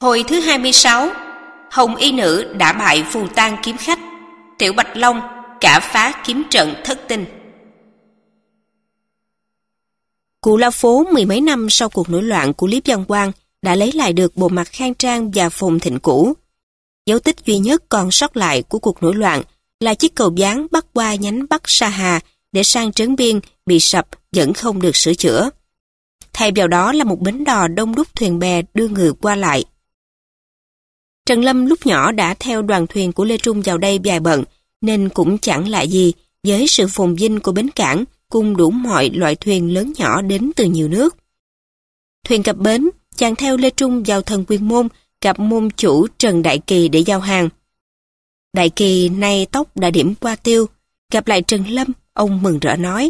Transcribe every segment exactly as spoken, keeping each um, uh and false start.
Hồi thứ hai mươi sáu, Hồng Y Nữ đã bại Phù Tang kiếm khách, Tiểu Bạch Long cả phá kiếm trận thất tinh. Cụ La Phố mười mấy năm sau cuộc nổi loạn của Lý Văn Quang đã lấy lại được bộ mặt khang trang và phồn thịnh cũ. Dấu tích duy nhất còn sót lại của cuộc nổi loạn là chiếc cầu giáng bắc qua nhánh Bắc Sa Hà để sang Trấn Biên bị sập vẫn không được sửa chữa. Thay vào đó là một bến đò đông đúc thuyền bè đưa người qua lại. Trần Lâm lúc nhỏ đã theo đoàn thuyền của Lê Trung vào đây vài bận, nên cũng chẳng lạ gì với sự phồn vinh của bến cảng cùng đủ mọi loại thuyền lớn nhỏ đến từ nhiều nước. Thuyền cập bến, chàng theo Lê Trung vào Thần Quyền Môn gặp môn chủ Trần Đại Kỳ để giao hàng. Đại Kỳ nay tóc đã điểm qua tiêu, gặp lại Trần Lâm, ông mừng rỡ nói: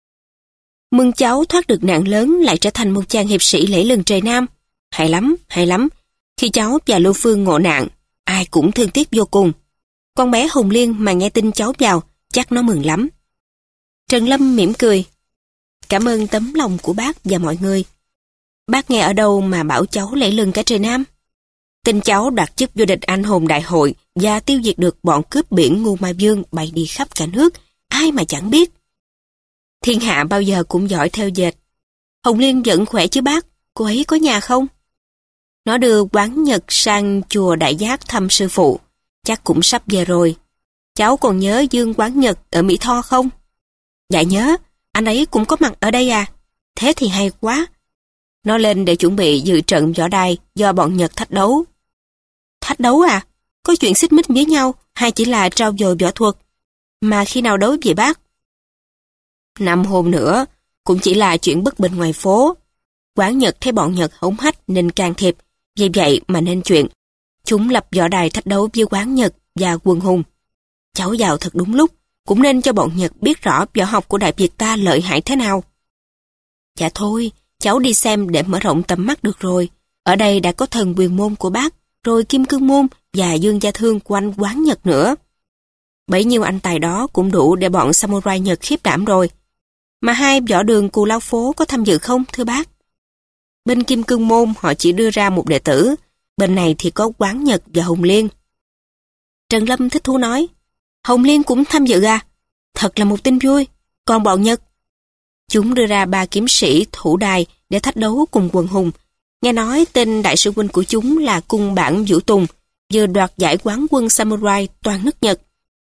"Mừng cháu thoát được nạn lớn lại trở thành một chàng hiệp sĩ lẫy lừng trời Nam. Hay lắm, hay lắm. Khi cháu và Lưu Phương ngộ nạn, ai cũng thương tiếc vô cùng. Con bé Hồng Liên mà nghe tin cháu vào, chắc nó mừng lắm." Trần Lâm mỉm cười: "Cảm ơn tấm lòng của bác và mọi người. Bác nghe ở đâu mà bảo cháu lẫy lừng cả trời Nam? Tin cháu đoạt chức vô địch anh hùng đại hội và tiêu diệt được bọn cướp biển Ngưu Ma Vương bay đi khắp cả nước, ai mà chẳng biết. Thiên hạ bao giờ cũng giỏi theo dệt. Hồng Liên vẫn khỏe chứ bác, cô ấy có nhà không? Nó đưa Quán Nhật sang chùa Đại Giác thăm sư phụ, chắc cũng sắp về rồi. Cháu còn nhớ Dương Quán Nhật ở Mỹ Tho không?" "Dạ nhớ, anh ấy cũng có mặt ở đây à? Thế thì hay quá. Nó lên để chuẩn bị dự trận võ đài do bọn Nhật thách đấu." "Thách đấu à? Có chuyện xích mích với nhau hay chỉ là trao dồi võ thuật? Mà khi nào đấu vậy bác?" "Năm hôm nữa, cũng chỉ là chuyện bất bình ngoài phố. Quán Nhật thấy bọn Nhật hống hách nên can thiệp, vì vậy mà nên chuyện. Chúng lập võ đài thách đấu với Quán Nhật và Quân Hùng. Cháu vào thật đúng lúc, cũng nên cho bọn Nhật biết rõ võ học của Đại Việt ta lợi hại thế nào." "Dạ thôi, cháu đi xem để mở rộng tầm mắt được rồi. Ở đây đã có Thần Quyền Môn của bác, rồi Kim Cương Môn và Dương Gia Thương của anh Quán Nhật nữa. Bấy nhiêu anh tài đó cũng đủ để bọn samurai Nhật khiếp đảm rồi. Mà hai võ đường Cù Lao Phố có tham dự không, thưa bác?" "Bên Kim Cương Môn họ chỉ đưa ra một đệ tử, bên này thì có Quán Nhật và Hồng Liên." Trần Lâm thích thú nói: "Hồng Liên cũng tham dự à? Thật là một tin vui. Còn bọn Nhật?" "Chúng đưa ra ba kiếm sĩ thủ đài để thách đấu cùng Quần Hùng. Nghe nói tên đại sư huynh của chúng là Cung Bản Vũ Tùng, vừa đoạt giải quán quân samurai toàn nước Nhật.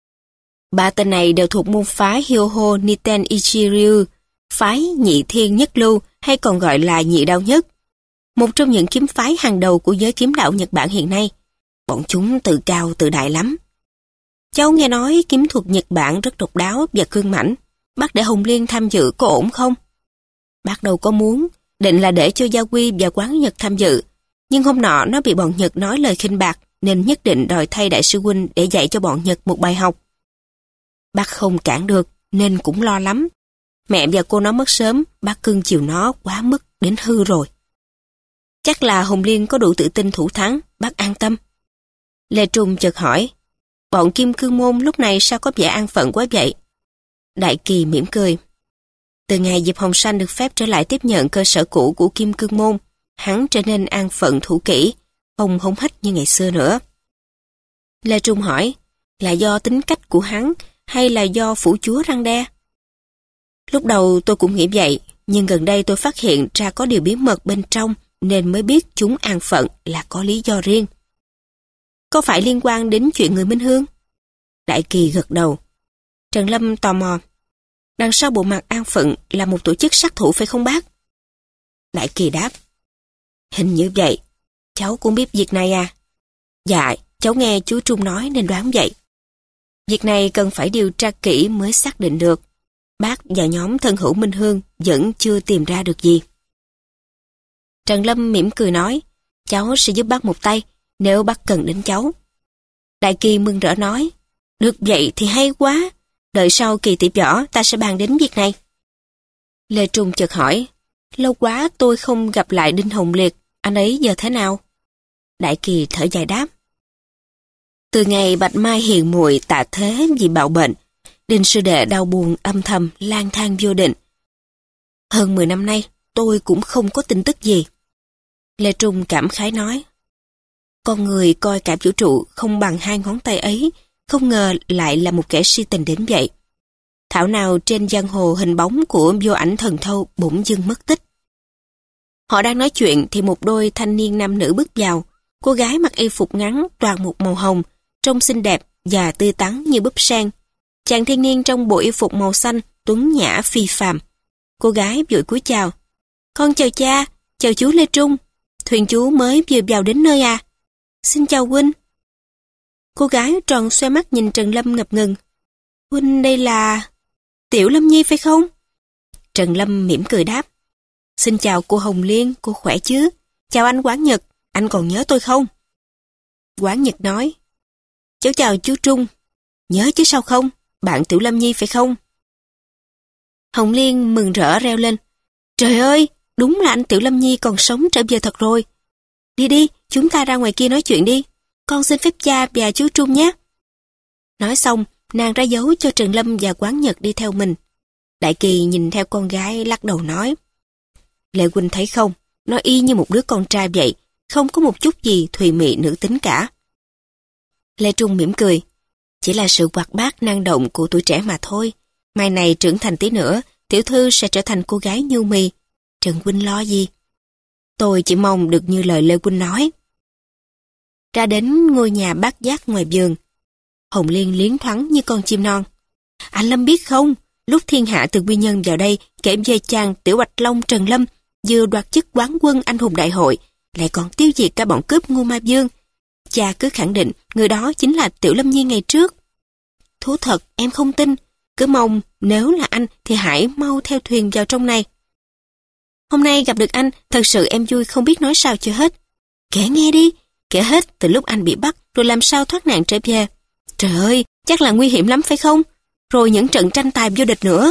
Ba tên này đều thuộc môn phái Hyoho Niten Ichiryu, phái nhị thiên nhất lưu hay còn gọi là nhị đao nhất, một trong những kiếm phái hàng đầu của giới kiếm đạo Nhật Bản hiện nay. Bọn chúng tự cao tự đại lắm. Cháu nghe nói kiếm thuật Nhật Bản rất độc đáo và cương mãnh. Bác để Hồng Liên tham dự có ổn không?" "Bác đâu có muốn, định là để cho Gia Quy và Quán Nhật tham dự. Nhưng hôm nọ nó bị bọn Nhật nói lời khinh bạc nên nhất định đòi thay đại sư huynh để dạy cho bọn Nhật một bài học. Bác không cản được nên cũng lo lắm. Mẹ và cô nó mất sớm, bác cưng chiều nó quá mức đến hư rồi." "Chắc là Hồng Liên có đủ tự tin thủ thắng, bác an tâm." Lê Trung chợt hỏi: "Bọn Kim Cương Môn lúc này sao có vẻ an phận quá vậy?" Đại Kỳ mỉm cười: "Từ ngày Diệp Hồng Sanh được phép trở lại tiếp nhận cơ sở cũ của Kim Cương Môn, hắn trở nên an phận thủ kỷ, không hống hách như ngày xưa nữa." Lê Trung hỏi: "Là do tính cách của hắn hay là do phủ chúa răn đe?" "Lúc đầu tôi cũng nghĩ vậy, nhưng gần đây tôi phát hiện ra có điều bí mật bên trong nên mới biết chúng an phận là có lý do riêng." "Có phải liên quan đến chuyện người Minh Hương?" Đại Kỳ gật đầu. Trần Lâm tò mò: "Đằng sau bộ mặt an phận là một tổ chức sát thủ phải không bác?" Đại Kỳ đáp: "Hình như vậy. Cháu cũng biết việc này à?" "Dạ, cháu nghe chú Trung nói nên đoán vậy. Việc này cần phải điều tra kỹ mới xác định được. Bác và nhóm thân hữu Minh Hương vẫn chưa tìm ra được gì." Trần Lâm mỉm cười nói: "Cháu sẽ giúp bác một tay nếu bác cần đến cháu." Đại Kỳ mừng rỡ nói: "Được vậy thì hay quá. Đợi sau kỳ tỷ võ ta sẽ bàn đến việc này." Lê Trung chợt hỏi: "Lâu quá tôi không gặp lại Đinh Hồng Liệt, anh ấy giờ thế nào?" Đại Kỳ thở dài đáp: "Từ ngày Bạch Mai hiền muội tạ thế vì bạo bệnh, Đinh sư đệ đau buồn âm thầm lang thang vô định. Hơn mười năm nay tôi cũng không có tin tức gì." Lê Trung cảm khái nói: Con người coi cả vũ trụ không bằng hai ngón tay ấy, không ngờ lại là một kẻ si tình đến vậy. Thảo nào trên giang hồ hình bóng của vô ảnh thần thâu bỗng dưng mất tích. Họ đang nói chuyện thì một đôi thanh niên nam nữ bước vào. Cô gái mặc y phục ngắn toàn một màu hồng, trông xinh đẹp và tươi tắn như búp sen. Chàng thanh niên trong bộ y phục màu xanh, tuấn nhã phi phàm. Cô gái vội cúi chào. Con chào cha, chào chú Lê Trung. Thuyền chú mới vừa vào đến nơi à? Xin chào huynh. Cô gái tròn xoe mắt nhìn Trần Lâm ngập ngừng. Huynh đây là... Tiểu Lâm Nhi phải không? Trần Lâm mỉm cười đáp. Xin chào cô Hồng Liên, cô khỏe chứ? Chào anh Quán Nhật, anh còn nhớ tôi không? Quán Nhật nói. Cháu chào chú Trung. Nhớ chứ sao không? Bạn Tiểu Lâm Nhi phải không? Hồng Liên mừng rỡ reo lên. Trời ơi, đúng là anh Tiểu Lâm Nhi còn sống trở về thật rồi. Đi đi, chúng ta ra ngoài kia nói chuyện đi. Con xin phép cha và chú Trung nhé. Nói xong, nàng ra dấu cho Trần Lâm và Quán Nhật đi theo mình. Đại Kỳ nhìn theo con gái lắc đầu nói. Lệ huynh thấy không, nó y như một đứa con trai vậy, không có một chút gì thùy mị nữ tính cả. Lê Trung mỉm cười. Chỉ là sự hoạt bát năng động của tuổi trẻ mà thôi. Mai này trưởng thành tí nữa, tiểu thư sẽ trở thành cô gái nhu mì. Trần huynh lo gì? Tôi chỉ mong được như lời Lê huynh nói. Ra đến ngôi nhà bát giác ngoài vườn, Hồng Liên liến thoáng như con chim non. Anh Lâm biết không, lúc thiên hạ từ quy nhân vào đây kể về chàng Tiểu Bạch Long Trần Lâm vừa đoạt chức quán quân anh hùng đại hội, lại còn tiêu diệt cả bọn cướp Ngô Ma Vương. Cha cứ khẳng định người đó chính là Tiểu Lâm Nhi ngày trước. Thú thật, em không tin. Cứ mong nếu là anh thì hãy mau theo thuyền vào trong này. Hôm nay gặp được anh, thật sự em vui không biết nói sao cho hết. Kể nghe đi, kể hết từ lúc anh bị bắt rồi làm sao thoát nạn trở về. Trời ơi, chắc là nguy hiểm lắm phải không? Rồi những trận tranh tài vô địch nữa.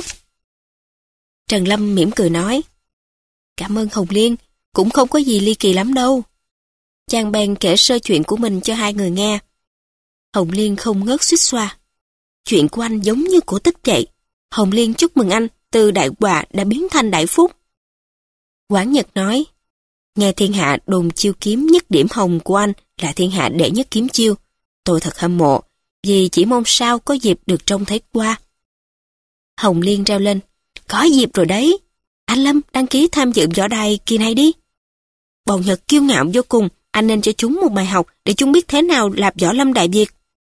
Trần Lâm mỉm cười nói. Cảm ơn Hồng Liên, cũng không có gì ly kỳ lắm đâu. Chàng bèn kể sơ chuyện của mình cho hai người nghe. Hồng Liên không ngớt xuýt xoa. Chuyện của anh giống như cổ tích vậy. Hồng Liên chúc mừng anh, từ đại họa đã biến thành đại phúc. Quán Nhật nói, nghe thiên hạ đồn chiêu kiếm nhất điểm hồng của anh là thiên hạ đệ nhất kiếm chiêu. Tôi thật hâm mộ, vì chỉ mong sao có dịp được trông thấy qua. Hồng Liên reo lên, có dịp rồi đấy. Anh Lâm đăng ký tham dự võ đài kỳ này đi. Bọn Nhật kiêu ngạo vô cùng, anh nên cho chúng một bài học để chúng biết thế nào là võ lâm đại việt.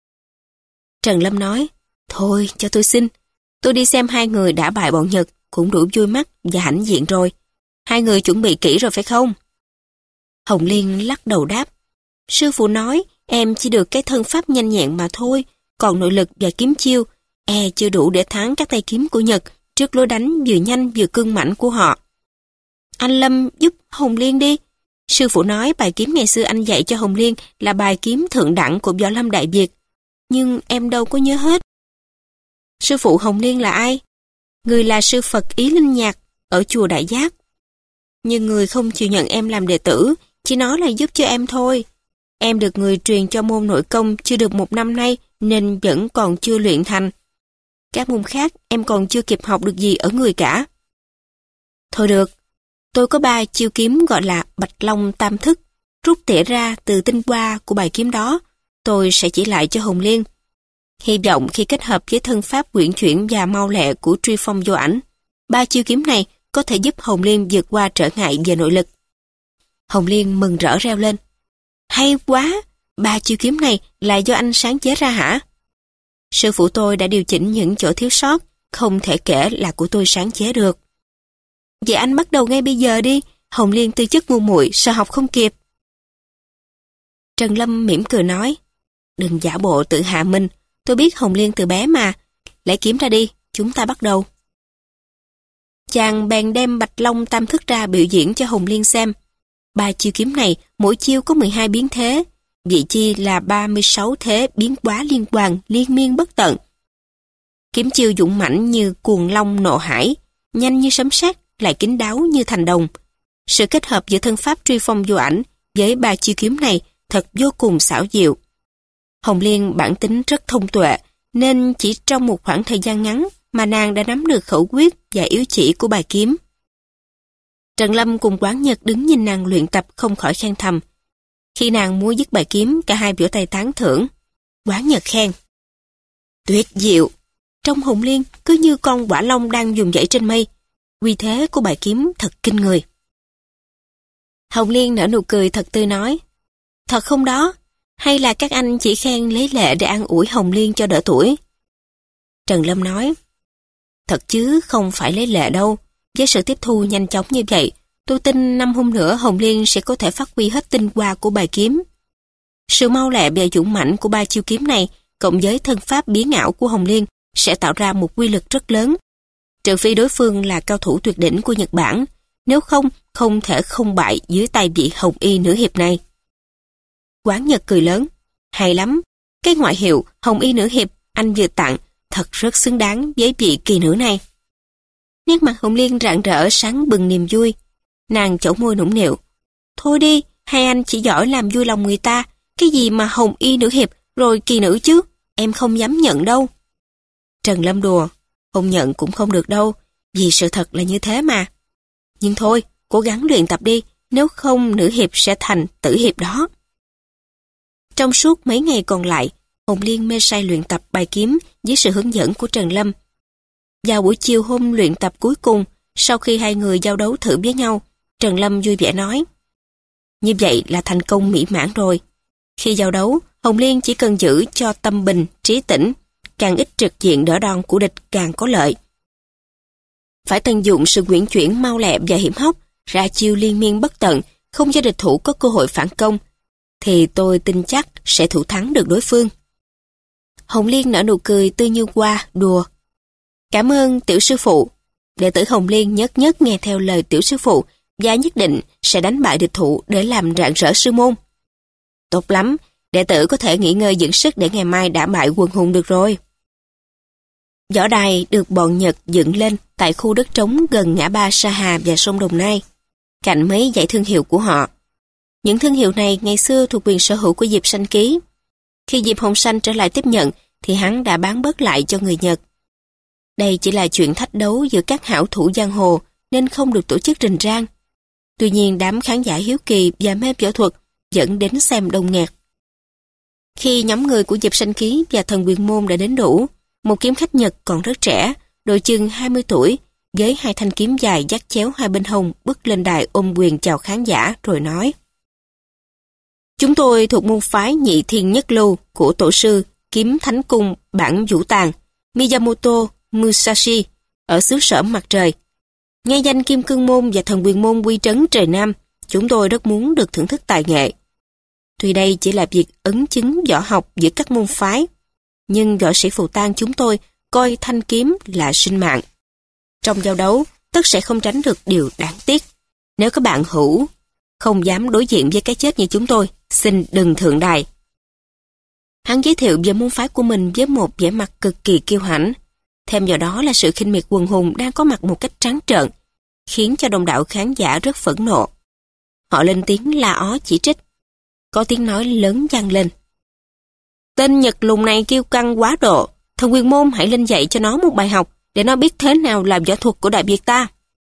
Trần Lâm nói, thôi cho tôi xin. Tôi đi xem hai người đã bại bọn Nhật cũng đủ vui mắt và hãnh diện rồi. Hai người chuẩn bị kỹ rồi phải không? Hồng Liên lắc đầu đáp, sư phụ nói em chỉ được cái thân pháp nhanh nhẹn mà thôi, còn nội lực và kiếm chiêu e chưa đủ để thắng các tay kiếm của Nhật trước lối đánh vừa nhanh vừa cương mãnh của họ. Anh Lâm giúp Hồng Liên đi. Sư phụ nói bài kiếm ngày xưa anh dạy cho Hồng Liên là bài kiếm thượng đẳng của võ lâm đại việt, nhưng em đâu có nhớ hết. Sư phụ Hồng Liên là ai? Người là sư Phật Ý Linh Nhạc ở chùa Đại Giác. Nhưng người không chịu nhận em làm đệ tử, chỉ nói là giúp cho em thôi. Em được người truyền cho môn nội công chưa được một năm nay nên vẫn còn chưa luyện thành. Các môn khác em còn chưa kịp học được gì ở người cả. Thôi được, tôi có ba chiêu kiếm gọi là Bạch Long Tam Thức, rút tỉa ra từ tinh hoa của bài kiếm đó, tôi sẽ chỉ lại cho Hồng Liên. Hy vọng khi kết hợp với thân pháp quyển chuyển và mau lẹ của truy phong vô ảnh, ba chiêu kiếm này có thể giúp Hồng Liên vượt qua trở ngại về nội lực. Hồng Liên mừng rỡ reo lên. Hay quá, ba chiêu kiếm này là do anh sáng chế ra hả? Sư phụ tôi đã điều chỉnh những chỗ thiếu sót, không thể kể là của tôi sáng chế được. Vậy anh bắt đầu ngay bây giờ đi, Hồng Liên tư chất ngu muội sợ học không kịp. Trần Lâm mỉm cười nói, đừng giả bộ tự hạ mình, tôi biết Hồng Liên từ bé mà, lấy kiếm ra đi, chúng ta bắt đầu. Chàng bèn đem Bạch Long Tam Thức ra biểu diễn cho Hồng Liên xem. Ba chiêu kiếm này, mỗi chiêu có mười hai biến thế, vị chi là ba mươi sáu thế biến hóa liên hoàn, liên miên bất tận. Kiếm chiêu dũng mãnh như cuồng long nộ hải, nhanh như sấm sét, lại kín đáo như thành đồng. Sự kết hợp giữa thân pháp truy phong vô ảnh với ba chiêu kiếm này thật vô cùng xảo diệu. Hồng Liên bản tính rất thông tuệ, nên chỉ trong một khoảng thời gian ngắn mà nàng đã nắm được khẩu quyết và yếu chỉ của bài kiếm. Trần Lâm cùng Quán Nhật đứng nhìn nàng luyện tập không khỏi khen thầm. Khi nàng múa dứt bài kiếm, cả hai vỗ tay tán thưởng. Quán Nhật khen: Tuyệt diệu! Trong Hồng Liên cứ như con quả long đang vùng vẫy trên mây. Uy thế của bài kiếm thật kinh người. Hồng Liên nở nụ cười thật tươi nói: Thật không đó? Hay là các anh chỉ khen lấy lệ để an ủi Hồng Liên cho đỡ tuổi? Trần Lâm nói: Thật chứ không phải lấy lệ đâu. Với sự tiếp thu nhanh chóng như vậy, tôi tin năm hôm nữa Hồng Liên sẽ có thể phát huy hết tinh hoa của bài kiếm. Sự mau lẹ và dũng mãnh của ba chiêu kiếm này, cộng với thân pháp biến ảo của Hồng Liên, sẽ tạo ra một quy lực rất lớn. Trừ phi đối phương là cao thủ tuyệt đỉnh của Nhật Bản, nếu không, không thể không bại dưới tay vị hồng y nữ hiệp này. Quán Nhật cười lớn: Hay lắm, cái ngoại hiệu hồng y nữ hiệp anh vừa tặng thật rất xứng đáng với vị kỳ nữ này. Nét mặt Hồng Liên rạng rỡ sáng bừng niềm vui. Nàng chẩu môi nũng nịu: Thôi đi, hai anh chỉ giỏi làm vui lòng người ta, cái gì mà hồng y nữ hiệp rồi kỳ nữ chứ, em không dám nhận đâu. Trần Lâm đùa: Không nhận cũng không được đâu, vì sự thật là như thế mà. Nhưng thôi, cố gắng luyện tập đi, nếu không nữ hiệp sẽ thành tử hiệp đó. Trong suốt mấy ngày còn lại, Hồng Liên mê say luyện tập bài kiếm dưới sự hướng dẫn của Trần Lâm. Vào buổi chiều hôm luyện tập cuối cùng, sau khi hai người giao đấu thử với nhau, Trần Lâm vui vẻ nói: Như vậy là thành công mỹ mãn rồi. Khi giao đấu, Hồng Liên chỉ cần giữ cho tâm bình, trí tĩnh, càng ít trực diện đỡ đòn của địch càng có lợi. Phải tận dụng sự uyển chuyển mau lẹ và hiểm hóc, ra chiêu liên miên bất tận, không cho địch thủ có cơ hội phản công, thì tôi tin chắc sẽ thủ thắng được đối phương. Hồng Liên nở nụ cười tươi như hoa, đùa: Cảm ơn tiểu sư phụ. Đệ tử Hồng Liên nhất nhất nghe theo lời tiểu sư phụ và nhất định sẽ đánh bại địch thủ để làm rạng rỡ sư môn. Tốt lắm, đệ tử có thể nghỉ ngơi dưỡng sức để ngày mai đả bại quần hùng được rồi. Võ đài được bọn Nhật dựng lên tại khu đất trống gần ngã ba Sa Hà và sông Đồng Nai, cạnh mấy dãy thương hiệu của họ. Những thương hiệu này ngày xưa thuộc quyền sở hữu của Diệp Sanh ký. Khi Diệp Hồng Sanh trở lại tiếp nhận thì hắn đã bán bớt lại cho người Nhật. Đây chỉ là chuyện thách đấu giữa các hảo thủ giang hồ nên không được tổ chức rình rang. Tuy nhiên đám khán giả hiếu kỳ và mê võ thuật dẫn đến xem đông nghẹt. Khi nhóm người của Diệp Sanh ký và Thần Quyền Môn đã đến đủ, một kiếm khách Nhật còn rất trẻ, độ chừng hai mươi tuổi, với hai thanh kiếm dài dắt chéo hai bên hông bước lên đài ôm quyền chào khán giả rồi nói: Chúng tôi thuộc môn phái Nhị Thiên Nhất Lưu của tổ sư Kiếm Thánh Cung bản Vũ Tàng Miyamoto Musashi ở xứ sở mặt trời. Nghe danh Kim Cương Môn và Thần Quyền Môn uy trấn trời Nam, chúng tôi rất muốn được thưởng thức tài nghệ. Tuy đây chỉ là việc ấn chứng võ học giữa các môn phái, nhưng võ sĩ Phù Tang chúng tôi coi thanh kiếm là sinh mạng. Trong giao đấu, tất sẽ không tránh được điều đáng tiếc. Nếu các bạn hữu không dám đối diện với cái chết như chúng tôi, xin đừng thượng đài. Hắn giới thiệu về môn phái của mình với một vẻ mặt cực kỳ kiêu hãnh. Thêm vào đó là sự khinh miệt quần hùng đang có mặt một cách trắng trợn, khiến cho đông đảo khán giả rất phẫn nộ. Họ lên tiếng la ó chỉ trích. Có tiếng nói lớn vang lên: Tên Nhật lùn này kiêu căng quá độ, Thần Quyền Môn hãy lên dạy cho nó một bài học để nó biết thế nào là võ thuật của Đại Việt ta.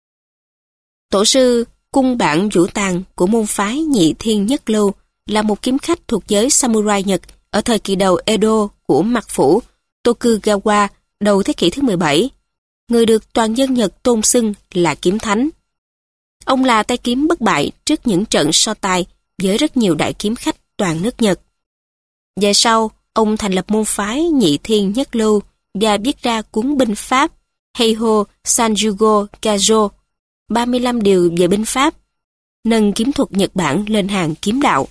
Tổ sư Cung Bản Vũ Tàng của môn phái Nhị Thiên Nhất Lưu là một kiếm khách thuộc giới samurai Nhật ở thời kỳ đầu Edo của Mạc Phủ Tokugawa đầu thế kỷ thứ mười bảy, người được toàn dân Nhật tôn xưng là kiếm thánh. Ông là tay kiếm bất bại trước những trận so tài với rất nhiều đại kiếm khách toàn nước Nhật. Về sau, ông thành lập môn phái Nhị Thiên Nhất Lưu và viết ra cuốn binh pháp Heiho Sanjugo Kajo, ba mươi lăm điều về binh pháp, nâng kiếm thuật Nhật Bản lên hàng kiếm đạo.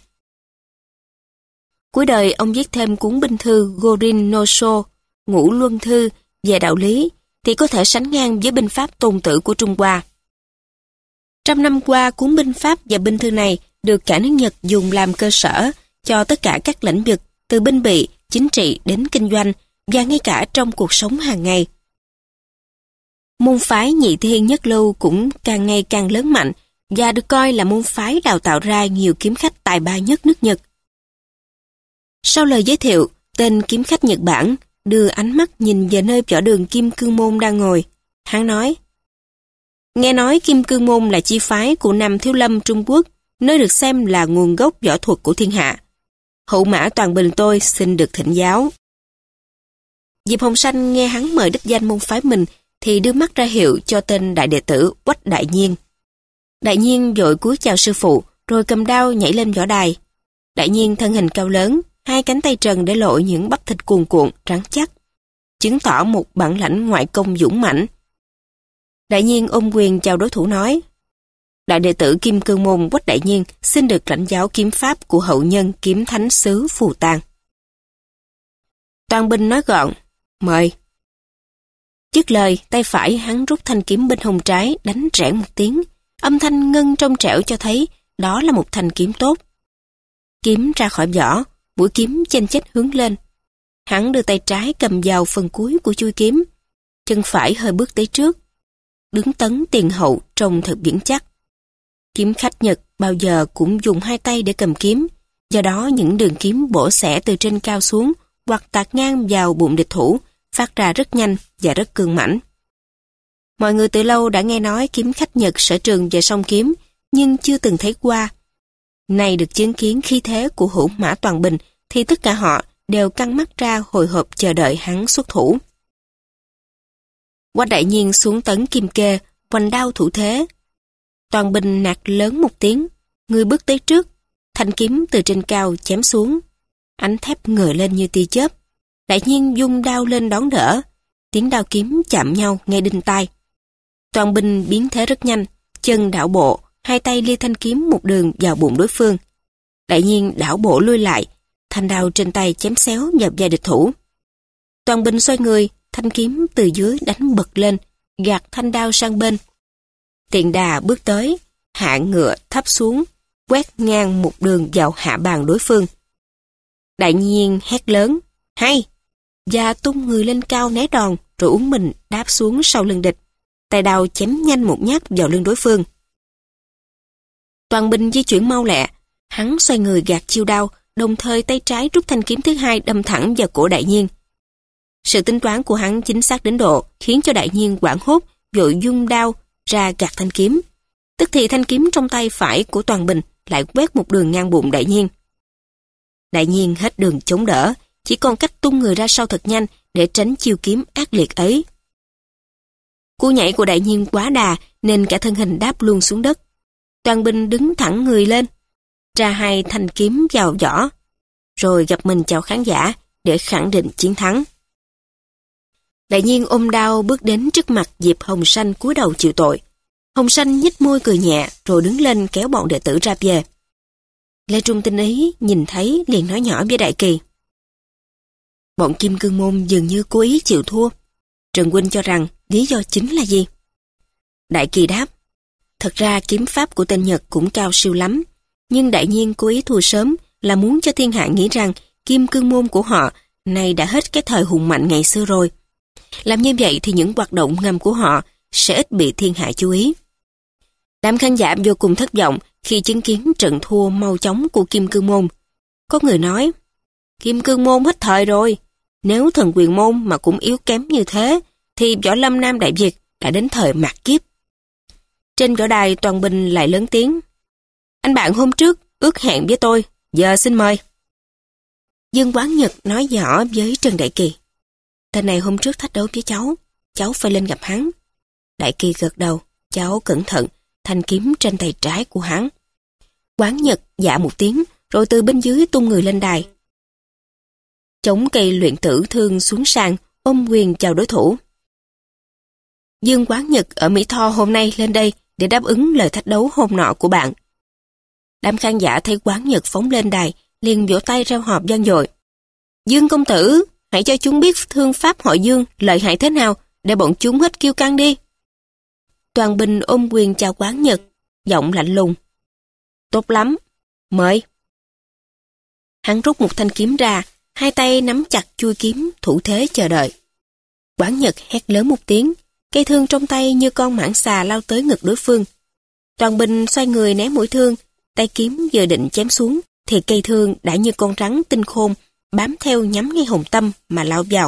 Cuối đời ông viết thêm cuốn binh thư Gorin no Sho, Ngũ Luân Thư về đạo lý, thì có thể sánh ngang với binh pháp tôn tử của Trung Hoa. Trăm năm qua, cuốn binh pháp và binh thư này được cả nước Nhật dùng làm cơ sở cho tất cả các lĩnh vực, từ binh bị, chính trị đến kinh doanh, và ngay cả trong cuộc sống hàng ngày. Môn phái Nhị Thiên Nhất Lưu cũng càng ngày càng lớn mạnh và được coi là môn phái đào tạo ra nhiều kiếm khách tài ba nhất nước Nhật. Sau lời giới thiệu, tên kiếm khách Nhật Bản đưa ánh mắt nhìn về nơi võ đường Kim Cương Môn đang ngồi. Hắn nói: Nghe nói Kim Cương Môn là chi phái của Nam Thiếu Lâm Trung Quốc, nơi được xem là nguồn gốc võ thuật của thiên hạ. Hữu Mã Toàn Bình tôi xin được thỉnh giáo. Diệp Hồng Sanh nghe hắn mời đích danh môn phái mình thì đưa mắt ra hiệu cho tên đại đệ tử Quách Đại Nhiên. Đại Nhiên vội cúi chào sư phụ, rồi cầm đao nhảy lên võ đài. Đại Nhiên thân hình cao lớn, hai cánh tay trần để lộ những bắp thịt cuồn cuộn, rắn chắc, chứng tỏ một bản lãnh ngoại công dũng mãnh. Đại Nhiên ôm quyền chào đối thủ nói: Đại đệ tử Kim Cương Môn Quách Đại Nhiên xin được lãnh giáo kiếm pháp của hậu nhân kiếm thánh sứ Phù Tang. Toàn Bình nói gọn: Mời. Dứt lời, tay phải hắn rút thanh kiếm bên hông trái đánh rẽn một tiếng, âm thanh ngân trong trẻo cho thấy đó là một thanh kiếm tốt. Kiếm ra khỏi vỏ, mũi kiếm chênh chếch hướng lên. Hắn đưa tay trái cầm vào phần cuối của chuôi kiếm, chân phải hơi bước tới trước, đứng tấn tiền hậu trông thật vững chắc. Kiếm khách Nhật bao giờ cũng dùng hai tay để cầm kiếm, do đó những đường kiếm bổ xẻ từ trên cao xuống hoặc tạt ngang vào bụng địch thủ phát ra rất nhanh và rất cương mãnh. Mọi người từ lâu đã nghe nói kiếm khách Nhật sở trường về song kiếm, nhưng chưa từng thấy qua. Nay được chứng kiến khí thế của Hữu Mã Toàn Bình thì tất cả họ đều căng mắt ra hồi hộp chờ đợi hắn xuất thủ. Quách Đại Nhiên xuống tấn kim kê, hoành đao thủ thế. Toàn Bình nạt lớn một tiếng, người bước tới trước, thanh kiếm từ trên cao chém xuống. Ánh thép ngời lên như tia chớp. Đại Nhiên dung đao lên đón đỡ, tiếng đao kiếm chạm nhau nghe đinh tai. Toàn Bình biến thế rất nhanh, chân đảo bộ, hai tay lia thanh kiếm một đường vào bụng đối phương. Đại Nhiên đảo bộ lui lại, thanh đao trên tay chém xéo vào vai địch thủ. Toàn Bình xoay người, thanh kiếm từ dưới đánh bật lên, gạt thanh đao sang bên. Tiền Đà bước tới, hạ ngựa thấp xuống, quét ngang một đường vào hạ bàn đối phương. Đại Nhiên hét lớn: Hay! Và tung người lên cao né đòn, rồi uốn mình đáp xuống sau lưng địch. Tay đao chém nhanh một nhát vào lưng đối phương. Toàn Bình di chuyển mau lẹ, hắn xoay người gạt chiêu đao, đồng thời tay trái rút thanh kiếm thứ hai đâm thẳng vào cổ Đại Nhiên. Sự tính toán của hắn chính xác đến độ khiến cho Đại Nhiên hoảng hốt, vội dung đao ra gạt thanh kiếm. Tức thì thanh kiếm trong tay phải của Toàn Bình lại quét một đường ngang bụng Đại Nhiên. Đại Nhiên hết đường chống đỡ, chỉ còn cách tung người ra sau thật nhanh để tránh chiêu kiếm ác liệt ấy. Cú nhảy của Đại Nhiên quá đà nên cả thân hình đáp luôn xuống đất. Toàn Bình đứng thẳng người lên, ra hai thanh kiếm vào vỏ, rồi gặp mình chào khán giả để khẳng định chiến thắng. Đại Nhiên ôm đao bước đến trước mặt Diệp Hồng Sanh cúi đầu chịu tội. Hồng Sanh nhếch môi cười nhẹ rồi đứng lên kéo bọn đệ tử ra về. Lê Trung tinh ý nhìn thấy liền nói nhỏ với Đại Kỳ: Bọn Kim Cương Môn dường như cố ý chịu thua. Trần huynh cho rằng lý do chính là gì? Đại Kỳ đáp: Thật ra kiếm pháp của tên Nhật cũng cao siêu lắm, nhưng Đại Nhiên cố ý thua sớm là muốn cho thiên hạ nghĩ rằng Kim Cương Môn của họ nay đã hết cái thời hùng mạnh ngày xưa rồi. Làm như vậy thì những hoạt động ngầm của họ sẽ ít bị thiên hạ chú ý. Đám khán giả vô cùng thất vọng khi chứng kiến trận thua mau chóng của Kim Cương Môn. Có người nói: Kim Cương Môn hết thời rồi. Nếu Thần Quyền Môn mà cũng yếu kém như thế thì Võ Lâm Nam Đại Việt đã đến thời mạt kiếp. Trên võ đài Toàn Bình lại lớn tiếng: Anh bạn hôm trước ước hẹn với tôi, giờ xin mời. Dương Quán Nhật nói nhỏ với Trần Đại Kỳ: Tên này hôm trước thách đấu với cháu, cháu phải lên gặp hắn. Đại Kỳ gật đầu, cháu cẩn thận, thanh kiếm trên tay trái của hắn. Quán Nhật dạ một tiếng, rồi từ bên dưới tung người lên đài. Chống cây luyện tử thương xuống sàn, ôm quyền chào đối thủ. Dương Quán Nhật ở Mỹ Tho hôm nay lên đây để đáp ứng lời thách đấu hôm nọ của bạn. Đám khán giả thấy Quán Nhật phóng lên đài, liền vỗ tay reo hò vang dội: Dương công tử, hãy cho chúng biết thương pháp họ Dương lợi hại thế nào, để bọn chúng hết kiêu căng đi. Toàn Bình ôm quyền chào Quán Nhật, giọng lạnh lùng: Tốt lắm, mời. Hắn rút một thanh kiếm ra, hai tay nắm chặt chuôi kiếm, thủ thế chờ đợi. Quán Nhật hét lớn một tiếng, cây thương trong tay như con mãng xà lao tới ngực đối phương. Toàn Bình xoay người né mũi thương, tay kiếm vừa định chém xuống, thì cây thương đã như con rắn tinh khôn, bám theo nhắm ngay hồng tâm mà lao vào.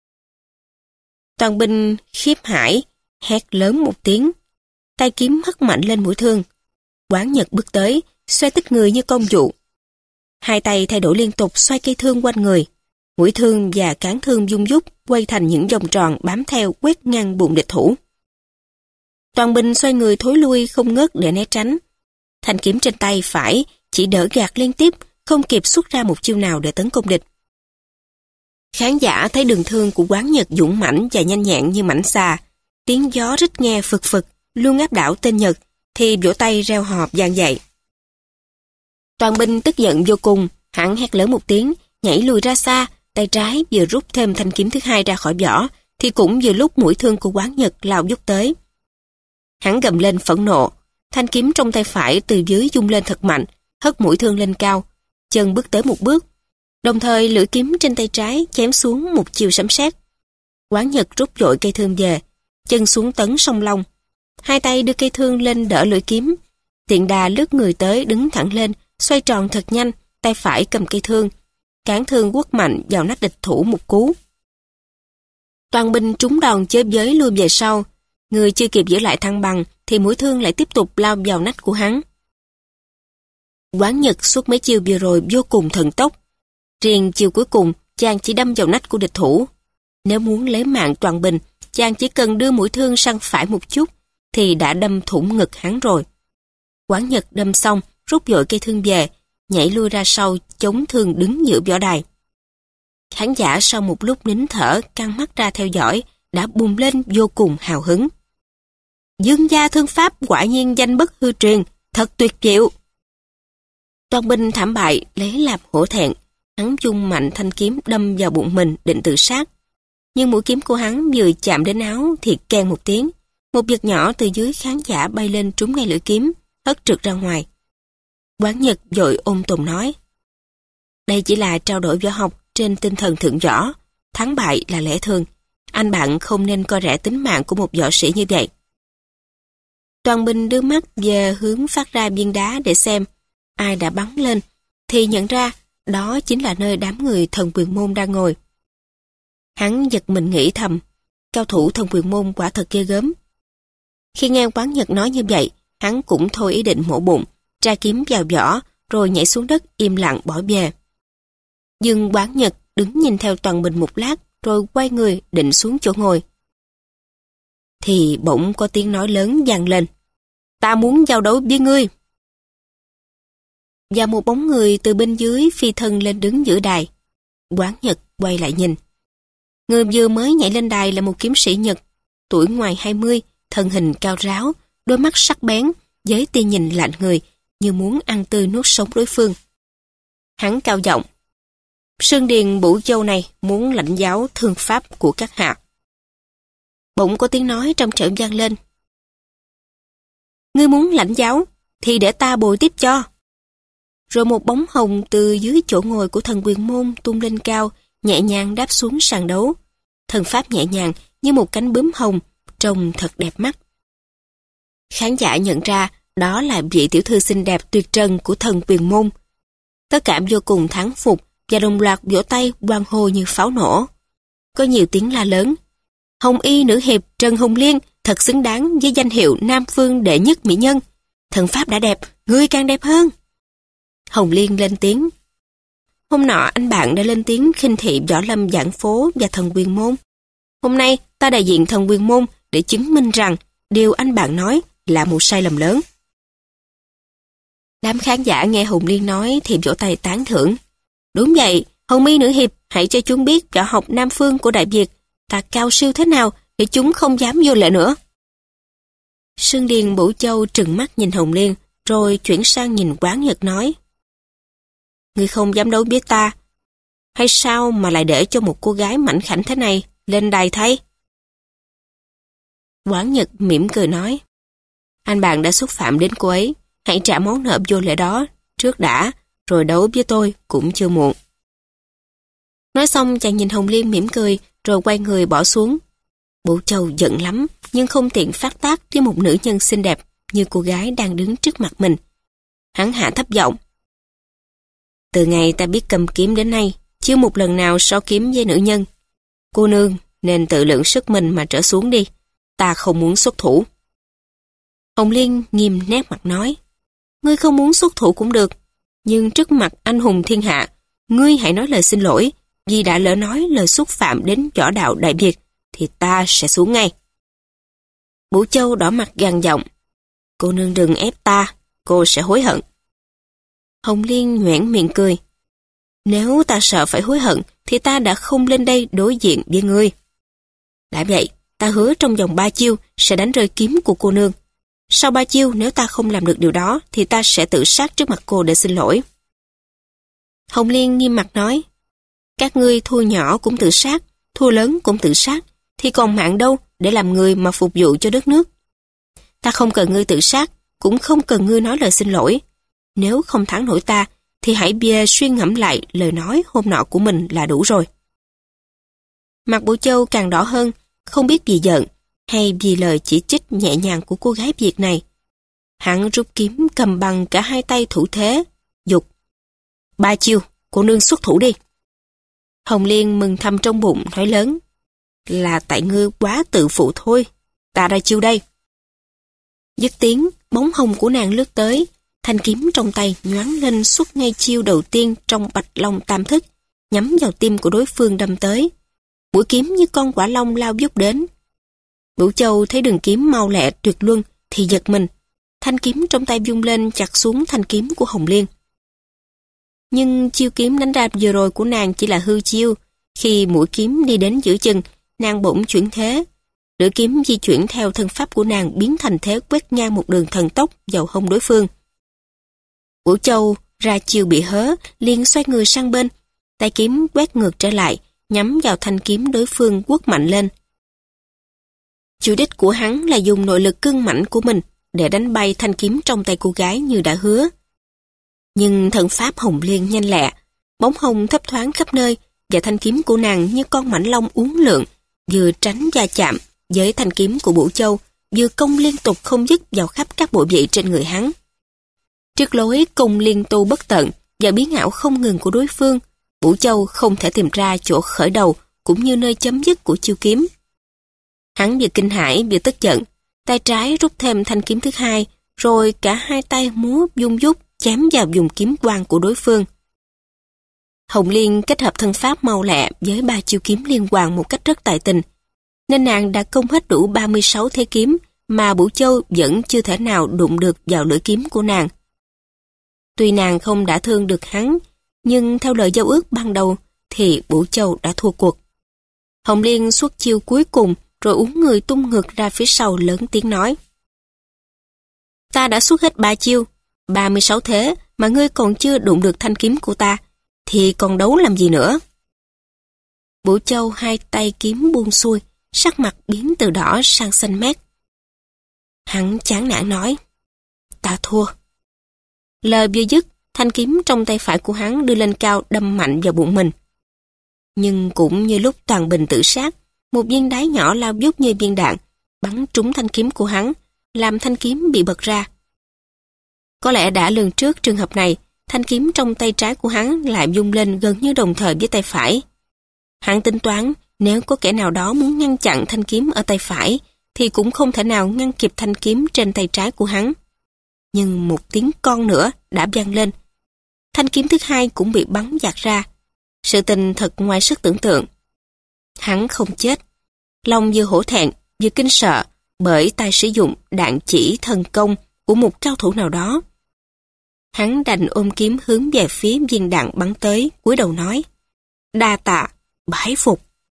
Toàn Bình khiếp hãi, hét lớn một tiếng, tay kiếm hất mạnh lên mũi thương. Quán Nhật bước tới, xoay tích người như công dụ. Hai tay thay đổi liên tục xoay cây thương quanh người. Mũi thương và cán thương dung dút quay thành những vòng tròn bám theo quét ngang bụng địch thủ. Toàn binh xoay người thối lui không ngớt để né tránh. Thanh kiếm trên tay phải chỉ đỡ gạt liên tiếp, không kịp xuất ra một chiêu nào để tấn công địch. Khán giả thấy đường thương của Quán Nhật dũng mãnh và nhanh nhẹn như mảnh xà, tiếng gió rít nghe phực phực, luôn áp đảo tên Nhật, thì vỗ tay reo hò vang dậy. Toàn binh tức giận vô cùng, hắn hét lớn một tiếng, nhảy lùi ra xa, tay trái vừa rút thêm thanh kiếm thứ hai ra khỏi vỏ, thì cũng vừa lúc mũi thương của Quán Nhật lao vút tới. Hắn gầm lên phẫn nộ, thanh kiếm trong tay phải từ dưới dung lên thật mạnh, hất mũi thương lên cao, chân bước tới một bước. Đồng thời lưỡi kiếm trên tay trái chém xuống một chiều sấm sét. Quán Nhật rút vội cây thương về, chân xuống tấn song long. Hai tay đưa cây thương lên đỡ lưỡi kiếm. Tiện đà lướt người tới đứng thẳng lên, xoay tròn thật nhanh, tay phải cầm cây thương. Cán thương quất mạnh vào nách địch thủ một cú. Toàn binh trúng đòn chớp giới lui về sau. Người chưa kịp giữ lại thăng bằng thì mũi thương lại tiếp tục lao vào nách của hắn. Quán Nhật suốt mấy chiêu vừa rồi vô cùng thần tốc. Riêng chiều cuối cùng, chàng chỉ đâm vào nách của địch thủ. Nếu muốn lấy mạng Toàn binh, chàng chỉ cần đưa mũi thương sang phải một chút, thì đã đâm thủng ngực hắn rồi. Quán Nhật đâm xong, rút vội cây thương về, nhảy lui ra sau, chống thương đứng giữa võ đài. Khán giả sau một lúc nín thở, căng mắt ra theo dõi, đã bùng lên vô cùng hào hứng. Dương gia thương pháp quả nhiên danh bất hư truyền, thật tuyệt diệu. Toàn binh thảm bại, lấy làm hổ thẹn. Hắn vung mạnh thanh kiếm đâm vào bụng mình định tự sát. Nhưng mũi kiếm của hắn vừa chạm đến áo thì keng một tiếng. Một vật nhỏ từ dưới khán giả bay lên trúng ngay lưỡi kiếm, hất trượt ra ngoài. Quán Nhật vội ôm tồn nói: đây chỉ là trao đổi võ học trên tinh thần thượng võ, thắng bại là lẽ thường. Anh bạn không nên coi rẻ tính mạng của một võ sĩ như vậy. Toàn binh đưa mắt về hướng phát ra viên đá để xem ai đã bắn lên, thì nhận ra đó chính là nơi đám người Thần Quyền Môn đang ngồi. Hắn giật mình nghĩ thầm, cao thủ Thần Quyền Môn quả thật ghê gớm. Khi nghe Quán Nhật nói như vậy, hắn cũng thôi ý định mổ bụng, tra kiếm vào vỏ, rồi nhảy xuống đất im lặng bỏ về. Nhưng Quán Nhật đứng nhìn theo Toàn binh một lát, rồi quay người định xuống chỗ ngồi. Thì bỗng có tiếng nói lớn vang lên: ta muốn giao đấu với ngươi. Và một bóng người từ bên dưới phi thân lên đứng giữa đài. Quán Nhật quay lại nhìn. Người vừa mới nhảy lên đài là một kiếm sĩ Nhật, tuổi ngoài hai mươi, thân hình cao ráo, đôi mắt sắc bén, với tia nhìn lạnh người, như muốn ăn tươi nuốt sống đối phương. Hắn cao giọng: Sơn Điền Bửu Châu này muốn lãnh giáo thương pháp của các hạ. Bỗng có tiếng nói trong trẻo vang lên: ngươi muốn lãnh giáo thì để ta bồi tiếp cho. Rồi một bóng hồng từ dưới chỗ ngồi của Thần Quyền Môn tung lên cao, nhẹ nhàng đáp xuống sàn đấu. Thần pháp nhẹ nhàng như một cánh bướm hồng, trông thật đẹp mắt. Khán giả nhận ra đó là vị tiểu thư xinh đẹp tuyệt trần của Thần Quyền Môn. Tất cả vô cùng thán phục và đồng loạt vỗ tay hoan hô như pháo nổ. Có nhiều tiếng la lớn: Hồng y nữ hiệp Trần Hồng Liên thật xứng đáng với danh hiệu Nam Phương đệ nhất mỹ nhân. Thần pháp đã đẹp, ngươi càng đẹp hơn. Hồng Liên lên tiếng: hôm nọ anh bạn đã lên tiếng khinh thị võ lâm giảng phố và Thần Quyền Môn. Hôm nay ta đại diện Thần Quyền Môn để chứng minh rằng điều anh bạn nói là một sai lầm lớn. Đám khán giả nghe Hồng Liên nói thì vỗ tay tán thưởng. Đúng vậy, Hồng y nữ hiệp, hãy cho chúng biết võ học Nam Phương của Đại Việt ta cao siêu thế nào để chúng không dám vô lệ nữa. Sơn Điền Bửu Châu trừng mắt nhìn Hồng Liên, rồi chuyển sang nhìn Quán Nhật nói: ngươi không dám đấu biết ta, hay sao mà lại để cho một cô gái mảnh khảnh thế này lên đài thay? Quán Nhật mỉm cười nói: anh bạn đã xúc phạm đến cô ấy, hãy trả món nợ vô lệ đó trước đã, rồi đấu với tôi cũng chưa muộn. Nói xong chàng nhìn Hồng Liên mỉm cười, rồi quay người bỏ xuống. Bửu Châu giận lắm, nhưng không tiện phát tác với một nữ nhân xinh đẹp như cô gái đang đứng trước mặt mình. Hắn hạ thấp giọng: từ ngày ta biết cầm kiếm đến nay, chưa một lần nào so kiếm với nữ nhân. Cô nương nên tự lượng sức mình mà trở xuống đi, ta không muốn xuất thủ. Hồng Liên nghiêm nét mặt nói: ngươi không muốn xuất thủ cũng được. Nhưng trước mặt anh hùng thiên hạ, ngươi hãy nói lời xin lỗi, vì đã lỡ nói lời xúc phạm đến võ đạo Đại Việt, thì ta sẽ xuống ngay. Bửu Châu đỏ mặt gằn giọng, cô nương đừng ép ta, cô sẽ hối hận. Hồng Liên nhoẻn miệng cười, nếu ta sợ phải hối hận, thì ta đã không lên đây đối diện với ngươi. Đã vậy, ta hứa trong vòng ba chiêu sẽ đánh rơi kiếm của cô nương. Sau ba chiêu, nếu ta không làm được điều đó, thì ta sẽ tự sát trước mặt cô để xin lỗi. Hồng Liên nghiêm mặt nói, các ngươi thua nhỏ cũng tự sát, thua lớn cũng tự sát, thì còn mạng đâu để làm người mà phục vụ cho đất nước. Ta không cần ngươi tự sát, cũng không cần ngươi nói lời xin lỗi. Nếu không thắng nổi ta, thì hãy bia suy ngẫm lại lời nói hôm nọ của mình là đủ rồi. Mặt Bửu Châu càng đỏ hơn, không biết vì giận hay vì lời chỉ trích nhẹ nhàng của cô gái Việt này. Hắn rút kiếm cầm bằng cả hai tay thủ thế, dục. Ba chiêu, cô nương xuất thủ đi. Hồng Liên mừng thầm trong bụng nói lớn, là tại ngươi quá tự phụ thôi, ta ra chiêu đây. Dứt tiếng, bóng hồng của nàng lướt tới, thanh kiếm trong tay nhoáng lên xuất ngay chiêu đầu tiên trong Bạch Long Tam Thức, nhắm vào tim của đối phương đâm tới. Mũi kiếm như con quả long lao vút đến. Bửu Châu thấy đường kiếm mau lẹ tuyệt luân thì giật mình, thanh kiếm trong tay vung lên chặt xuống thanh kiếm của Hồng Liên. Nhưng chiêu kiếm đánh ra vừa rồi của nàng chỉ là hư chiêu. Khi mũi kiếm đi đến giữa chân, nàng bỗng chuyển thế. Lưỡi kiếm di chuyển theo thân pháp của nàng biến thành thế quét ngang một đường thần tốc vào hông đối phương. Bửu Châu ra chiêu bị hớ, liền xoay người sang bên, tay kiếm quét ngược trở lại, nhắm vào thanh kiếm đối phương quất mạnh lên. Chủ đích của hắn là dùng nội lực cương mãnh của mình để đánh bay thanh kiếm trong tay cô gái như đã hứa. Nhưng thần pháp Hồng Liên nhanh lẹ, bóng hồng thấp thoáng khắp nơi và thanh kiếm của nàng như con mãnh long uốn lượn, vừa tránh va chạm với thanh kiếm của Bửu Châu, vừa công liên tục không dứt vào khắp các bộ vị trên người hắn. Trước lối công liên tu bất tận và biến ảo không ngừng của đối phương, Bửu Châu không thể tìm ra chỗ khởi đầu cũng như nơi chấm dứt của chiêu kiếm. Hắn vừa kinh hãi vừa tức giận, tay trái rút thêm thanh kiếm thứ hai, rồi cả hai tay múa vung vút chém vào vùng kiếm quang của đối phương. Hồng Liên kết hợp thân pháp mau lẹ với ba chiêu kiếm liên hoàn một cách rất tài tình, nên nàng đã công hết đủ ba mươi sáu thế kiếm mà Bửu Châu vẫn chưa thể nào đụng được vào lưỡi kiếm của nàng. Tuy nàng không đã thương được hắn, nhưng theo lời giao ước ban đầu thì Bửu Châu đã thua cuộc. Hồng Liên xuất chiêu cuối cùng rồi uốn người tung ngược ra phía sau lớn tiếng nói, ta đã xuất hết ba chiêu, ba mươi sáu thế mà ngươi còn chưa đụng được thanh kiếm của ta, thì còn đấu làm gì nữa? Bửu Châu hai tay kiếm buông xuôi, sắc mặt biến từ đỏ sang xanh mét. Hắn chán nản nói, ta thua. Lời vừa dứt, thanh kiếm trong tay phải của hắn đưa lên cao đâm mạnh vào bụng mình. Nhưng cũng như lúc Toàn Bình tự sát, một viên đá nhỏ lao vút như viên đạn, bắn trúng thanh kiếm của hắn, làm thanh kiếm bị bật ra. Có lẽ đã lường trước trường hợp này, thanh kiếm trong tay trái của hắn lại vung lên gần như đồng thời với tay phải. Hắn tính toán, nếu có kẻ nào đó muốn ngăn chặn thanh kiếm ở tay phải, thì cũng không thể nào ngăn kịp thanh kiếm trên tay trái của hắn. Nhưng một tiếng con nữa đã vang lên. Thanh kiếm thứ hai cũng bị bắn dạt ra. Sự tình thật ngoài sức tưởng tượng. Hắn không chết. Lòng vừa hổ thẹn, vừa kinh sợ bởi tay sử dụng đạn chỉ thần công của một cao thủ nào đó. Hắn đành ôm kiếm hướng về phía viên đạn bắn tới, cúi đầu nói, đa tạ, bái phục.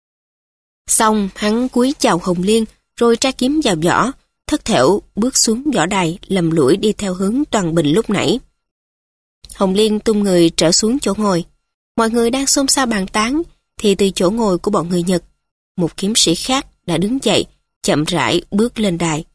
Xong, hắn cúi chào Hồng Liên, rồi tra kiếm vào vỏ, thất thểu bước xuống võ đài, lầm lũi đi theo hướng Toàn Bình lúc nãy. Hồng Liên tung người trở xuống chỗ ngồi. Mọi người đang xôn xao bàn tán, thì từ chỗ ngồi của bọn người Nhật, một kiếm sĩ khác đã đứng dậy, chậm rãi bước lên đài.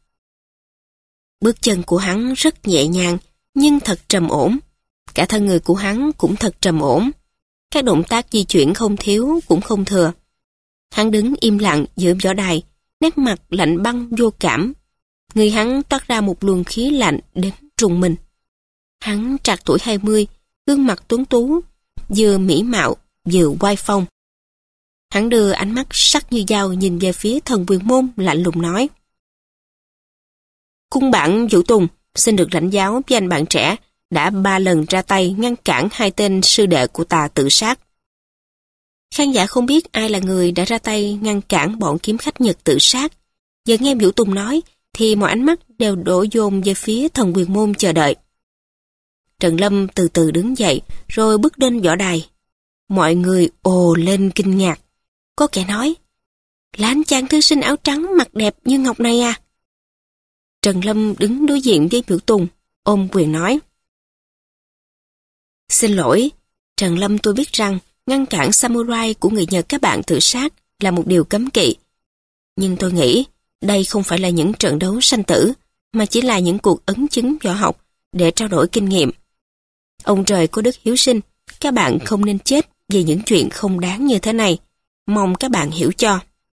Bước chân của hắn rất nhẹ nhàng, nhưng thật trầm ổn. Cả thân người của hắn cũng thật trầm ổn. Các động tác di chuyển không thiếu cũng không thừa. Hắn đứng im lặng giữa võ đài, nét mặt lạnh băng vô cảm. Người hắn toát ra một luồng khí lạnh đến rùng mình. Hắn trạc tuổi hai mươi, gương mặt tuấn tú, vừa mỹ mạo, vừa oai phong. Hắn đưa ánh mắt sắc như dao nhìn về phía Thần Quyền Môn lạnh lùng nói, cung bạn Vũ Tùng, xin được lãnh giáo với anh bạn trẻ đã ba lần ra tay ngăn cản hai tên sư đệ của ta tự sát. Khán giả không biết ai là người đã ra tay ngăn cản bọn kiếm khách Nhật tự sát. Giờ nghe Vũ Tùng nói thì mọi ánh mắt đều đổ dồn về phía thần quyền môn chờ đợi. Trần Lâm từ từ đứng dậy rồi bước lên võ đài. Mọi người ồ lên kinh ngạc. Có kẻ nói, là anh chàng thư sinh áo trắng mặt đẹp như ngọc này à? Trần Lâm đứng đối diện với Vũ Tùng, ôm quyền nói. Xin lỗi, Trần Lâm, tôi biết rằng ngăn cản samurai của người Nhật các bạn tự sát là một điều cấm kỵ. Nhưng tôi nghĩ đây không phải là những trận đấu sanh tử, mà chỉ là những cuộc ấn chứng võ học để trao đổi kinh nghiệm. Ông trời có đức hiếu sinh, các bạn không nên chết vì những chuyện không đáng như thế này. Mong các bạn hiểu cho.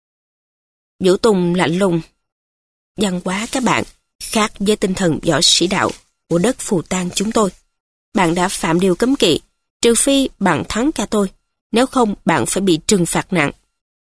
Vũ Tùng lạnh lùng. Văn hóa các bạn khác với tinh thần võ sĩ đạo của đất Phù Tang chúng tôi. Bạn đã phạm điều cấm kỵ, trừ phi bạn thắng cả tôi, nếu không bạn phải bị trừng phạt nặng.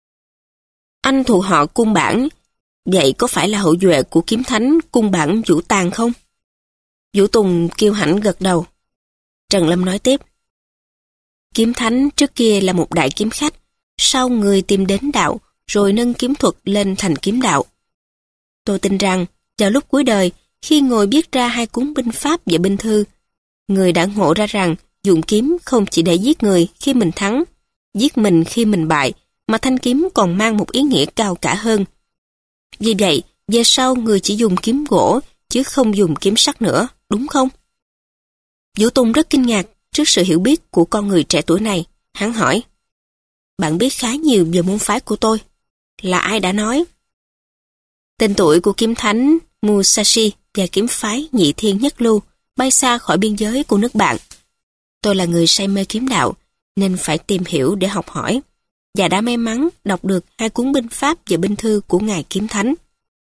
Anh thuộc họ Cung Bản, vậy có phải là hậu duệ của kiếm thánh Cung Bản Vũ Tàng không? Vũ Tùng kiêu hãnh gật đầu. Trần Lâm nói tiếp. Kiếm thánh trước kia là một đại kiếm khách, sau người tìm đến đạo, rồi nâng kiếm thuật lên thành kiếm đạo. Tôi tin rằng, vào lúc cuối đời, khi ngồi viết ra hai cuốn binh pháp và binh thư, người đã ngộ ra rằng dùng kiếm không chỉ để giết người khi mình thắng, giết mình khi mình bại, mà thanh kiếm còn mang một ý nghĩa cao cả hơn. Vì vậy, về sau người chỉ dùng kiếm gỗ, chứ không dùng kiếm sắt nữa, đúng không? Vũ Tùng rất kinh ngạc trước sự hiểu biết của con người trẻ tuổi này. Hắn hỏi, bạn biết khá nhiều về môn phái của tôi. Là ai đã nói? Tên tuổi của kiếm thánh Musashi và kiếm phái Nhị Thiên Nhất Lưu bay xa khỏi biên giới của nước bạn. Tôi là người say mê kiếm đạo, nên phải tìm hiểu để học hỏi, và đã may mắn đọc được hai cuốn binh pháp và binh thư của ngài kiếm thánh.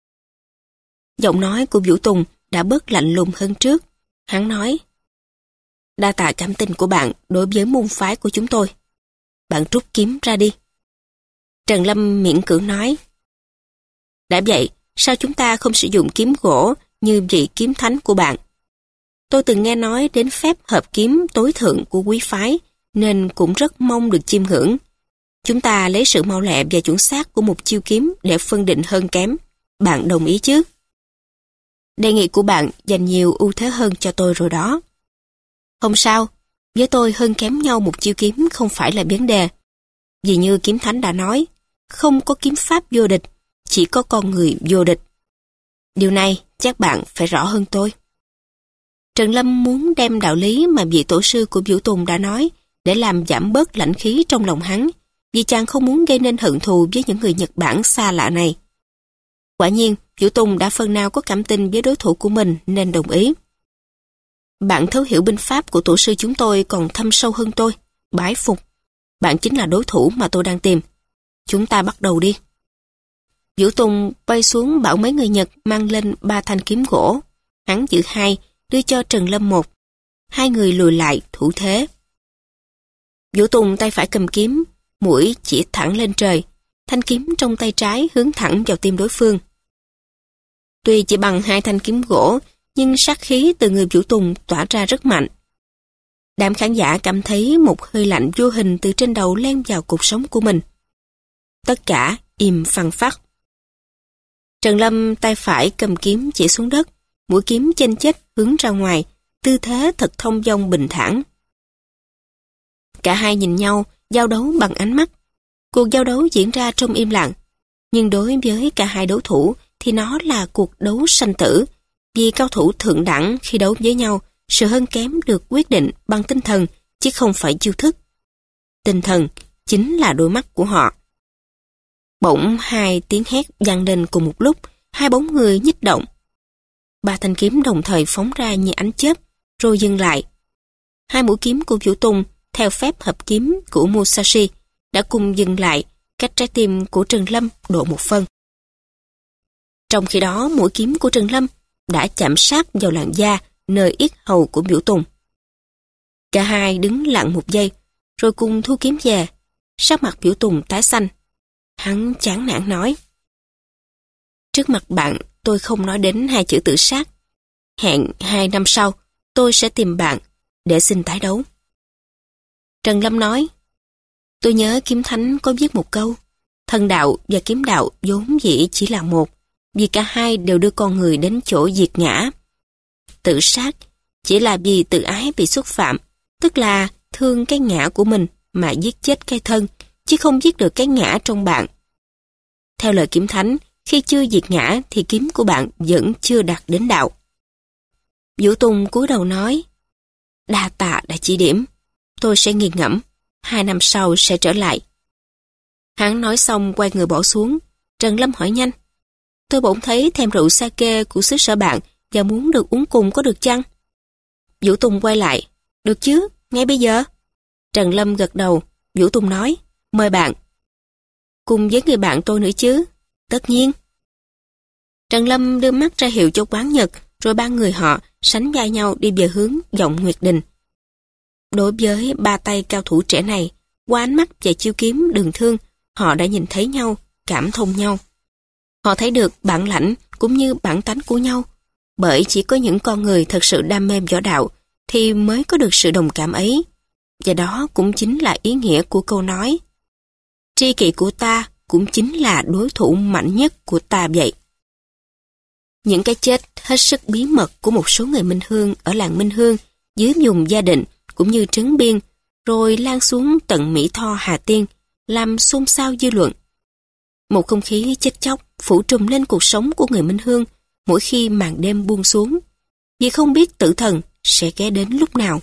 Giọng nói của Vũ Tùng đã bớt lạnh lùng hơn trước. Hắn nói, đa tạ cảm tình của bạn đối với môn phái của chúng tôi. Bạn rút kiếm ra đi. Trần Lâm miễn cưỡng nói, đã vậy, sao chúng ta không sử dụng kiếm gỗ như vị kiếm thánh của bạn? Tôi từng nghe nói đến phép hợp kiếm tối thượng của quý phái, nên cũng rất mong được chiêm ngưỡng. Chúng ta lấy sự mau lẹ và chuẩn xác của một chiêu kiếm để phân định hơn kém. Bạn đồng ý chứ? Đề nghị của bạn dành nhiều ưu thế hơn cho tôi rồi đó. Không sao, với tôi hơn kém nhau một chiêu kiếm không phải là vấn đề. Vì như kiếm thánh đã nói, không có kiếm pháp vô địch, chỉ có con người vô địch. Điều này chắc bạn phải rõ hơn tôi. Trần Lâm muốn đem đạo lý mà vị tổ sư của Vũ Tùng đã nói để làm giảm bớt lãnh khí trong lòng hắn, vì chàng không muốn gây nên hận thù với những người Nhật Bản xa lạ này. Quả nhiên, Vũ Tùng đã phần nào có cảm tình với đối thủ của mình nên đồng ý. Bạn thấu hiểu binh pháp của tổ sư chúng tôi còn thâm sâu hơn tôi. Bái phục. Bạn chính là đối thủ mà tôi đang tìm. Chúng ta bắt đầu đi. Vũ Tùng bay xuống bảo mấy người Nhật mang lên ba thanh kiếm gỗ. Hắn giữ hai, đưa cho Trần Lâm một. Hai người lùi lại thủ thế. Vũ Tùng tay phải cầm kiếm, mũi chỉ thẳng lên trời. Thanh kiếm trong tay trái hướng thẳng vào tim đối phương. Tuy chỉ bằng hai thanh kiếm gỗ, nhưng sát khí từ người Vũ Tùng tỏa ra rất mạnh. Đám khán giả cảm thấy một hơi lạnh vô hình từ trên đầu len vào cột sống của mình. Tất cả im phăng phắc. Trần Lâm tay phải cầm kiếm chỉ xuống đất, mũi kiếm chênh chếch hướng ra ngoài, tư thế thật thông dong bình thản. Cả hai nhìn nhau, giao đấu bằng ánh mắt. Cuộc giao đấu diễn ra trong im lặng, nhưng đối với cả hai đấu thủ thì nó là cuộc đấu sanh tử. Vì cao thủ thượng đẳng khi đấu với nhau, sự hơn kém được quyết định bằng tinh thần, chứ không phải chiêu thức. Tinh thần chính là đôi mắt của họ. Bỗng hai tiếng hét vang lên cùng một lúc, hai bóng người nhích động. Ba thanh kiếm đồng thời phóng ra như ánh chớp, rồi dừng lại. Hai mũi kiếm của Vũ Tùng, theo phép hợp kiếm của Musashi, đã cùng dừng lại, cách trái tim của Trần Lâm độ một phân. Trong khi đó, mũi kiếm của Trần Lâm đã chạm sát vào làn da nơi yết hầu của Vũ Tùng. Cả hai đứng lặng một giây, rồi cùng thu kiếm về. Sắc mặt Vũ Tùng tái xanh. Hắn chán nản nói, trước mặt bạn tôi không nói đến hai chữ tự sát. hẹn hai năm sau, tôi sẽ tìm bạn để xin tái đấu. Trần Lâm nói, tôi nhớ Kiếm Thánh có viết một câu, thần đạo và kiếm đạo vốn dĩ chỉ là một, vì cả hai đều đưa con người đến chỗ diệt ngã. Tự sát chỉ là vì tự ái bị xúc phạm, tức là thương cái ngã của mình mà giết chết cái thân, chứ không giết được cái ngã trong bạn. Theo lời Kiếm Thánh, khi chưa diệt ngã thì kiếm của bạn vẫn chưa đạt đến đạo. Vũ Tùng cúi đầu nói, đa tạ đã chỉ điểm, tôi sẽ nghiền ngẫm, hai năm sau sẽ trở lại. Hắn nói xong quay người bỏ xuống. Trần Lâm hỏi nhanh, tôi bỗng thấy thèm rượu sake của xứ sở bạn và muốn được uống cùng, có được chăng? Vũ Tùng quay lại, được chứ, ngay bây giờ. Trần Lâm gật đầu. Vũ Tùng nói, mời bạn. Cùng với người bạn tôi nữa chứ? Tất nhiên. Trần Lâm đưa mắt ra hiệu cho quán Nhật, rồi ba người họ sánh vai nhau đi về hướng Vọng Nguyệt Đình. Đối với ba tay cao thủ trẻ này, qua ánh mắt và chiêu kiếm Đường Thương, họ đã nhìn thấy nhau, cảm thông nhau. Họ thấy được bản lãnh cũng như bản tánh của nhau, bởi chỉ có những con người thật sự đam mê võ đạo thì mới có được sự đồng cảm ấy. Và đó cũng chính là ý nghĩa của câu nói, tri kỷ của ta cũng chính là đối thủ mạnh nhất của ta vậy. Những cái chết hết sức bí mật của một số người Minh Hương ở làng Minh Hương dưới vùng Gia Định cũng như Trấn Biên, rồi lan xuống tận Mỹ Tho, Hà Tiên, làm xôn xao dư luận. Một không khí chết chóc phủ trùm lên cuộc sống của người Minh Hương mỗi khi màn đêm buông xuống, vì không biết tử thần sẽ ghé đến lúc nào.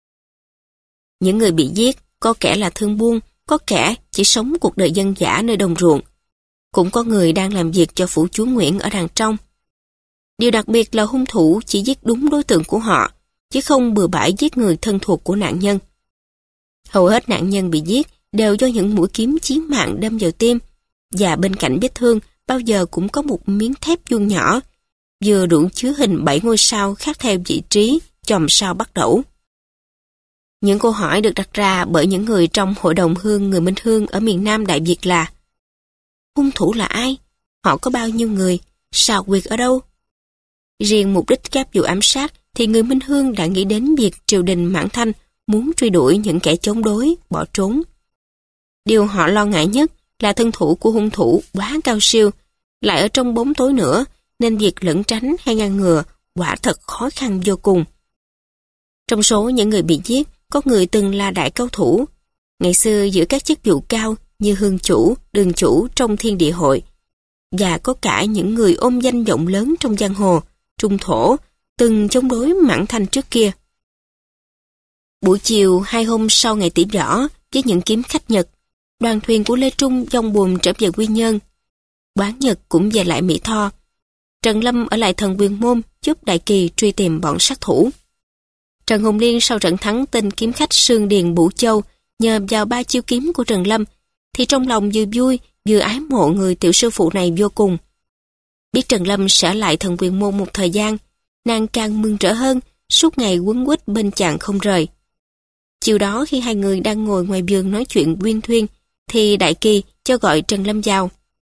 Những người bị giết, có kẻ là thương buôn, có kẻ chỉ sống cuộc đời dân dã nơi đồng ruộng. Cũng có người đang làm việc cho phủ chúa Nguyễn ở đằng trong. Điều đặc biệt là hung thủ chỉ giết đúng đối tượng của họ, chứ không bừa bãi giết người thân thuộc của nạn nhân. Hầu hết nạn nhân bị giết đều do những mũi kiếm chí mạng đâm vào tim, và bên cạnh vết thương bao giờ cũng có một miếng thép vuông nhỏ, vừa đủ chứa hình bảy ngôi sao khác theo vị trí chòm sao bắt đầu. Những câu hỏi được đặt ra bởi những người trong Hội đồng Hương người Minh Hương ở miền Nam Đại Việt là: hung thủ là ai? Họ có bao nhiêu người? Sao quyệt ở đâu? Riêng mục đích các vụ ám sát thì người Minh Hương đã nghĩ đến việc triều đình Mãn Thanh muốn truy đuổi những kẻ chống đối, bỏ trốn. Điều họ lo ngại nhất là thân thủ của hung thủ quá cao siêu, lại ở trong bóng tối nữa, nên việc lẩn tránh hay ngăn ngừa quả thật khó khăn vô cùng. Trong số những người bị giết, có người từng là đại cao thủ. Ngày xưa giữ các chức vụ cao như hương chủ, đường chủ trong Thiên Địa Hội, và có cả những người ôm danh vọng lớn trong giang hồ, trung thổ, từng chống đối Mãn Thanh trước kia. Buổi chiều hai hôm sau ngày tỷ võ, với những kiếm khách Nhật, đoàn thuyền của Lê Trung dòng buồm trở về Quy Nhơn. Quán Nhật cũng về lại Mỹ Tho. Trần Lâm ở lại Thần Quyền Môn giúp Đại Kỳ truy tìm bọn sát thủ. Trần Hùng Liên sau trận thắng tên kiếm khách Sương Điền Bủ Châu nhờ vào ba chiêu kiếm của Trần Lâm, thì trong lòng vừa vui vừa ái mộ người tiểu sư phụ này vô cùng. Biết Trần Lâm sẽ ở lại Thần Quyền Môn một thời gian, nàng càng mừng rỡ hơn, suốt ngày quấn quýt bên chàng không rời. Chiều đó khi hai người đang ngồi ngoài vườn nói chuyện uyên thuyên, thì Đại Kỳ cho gọi Trần Lâm vào.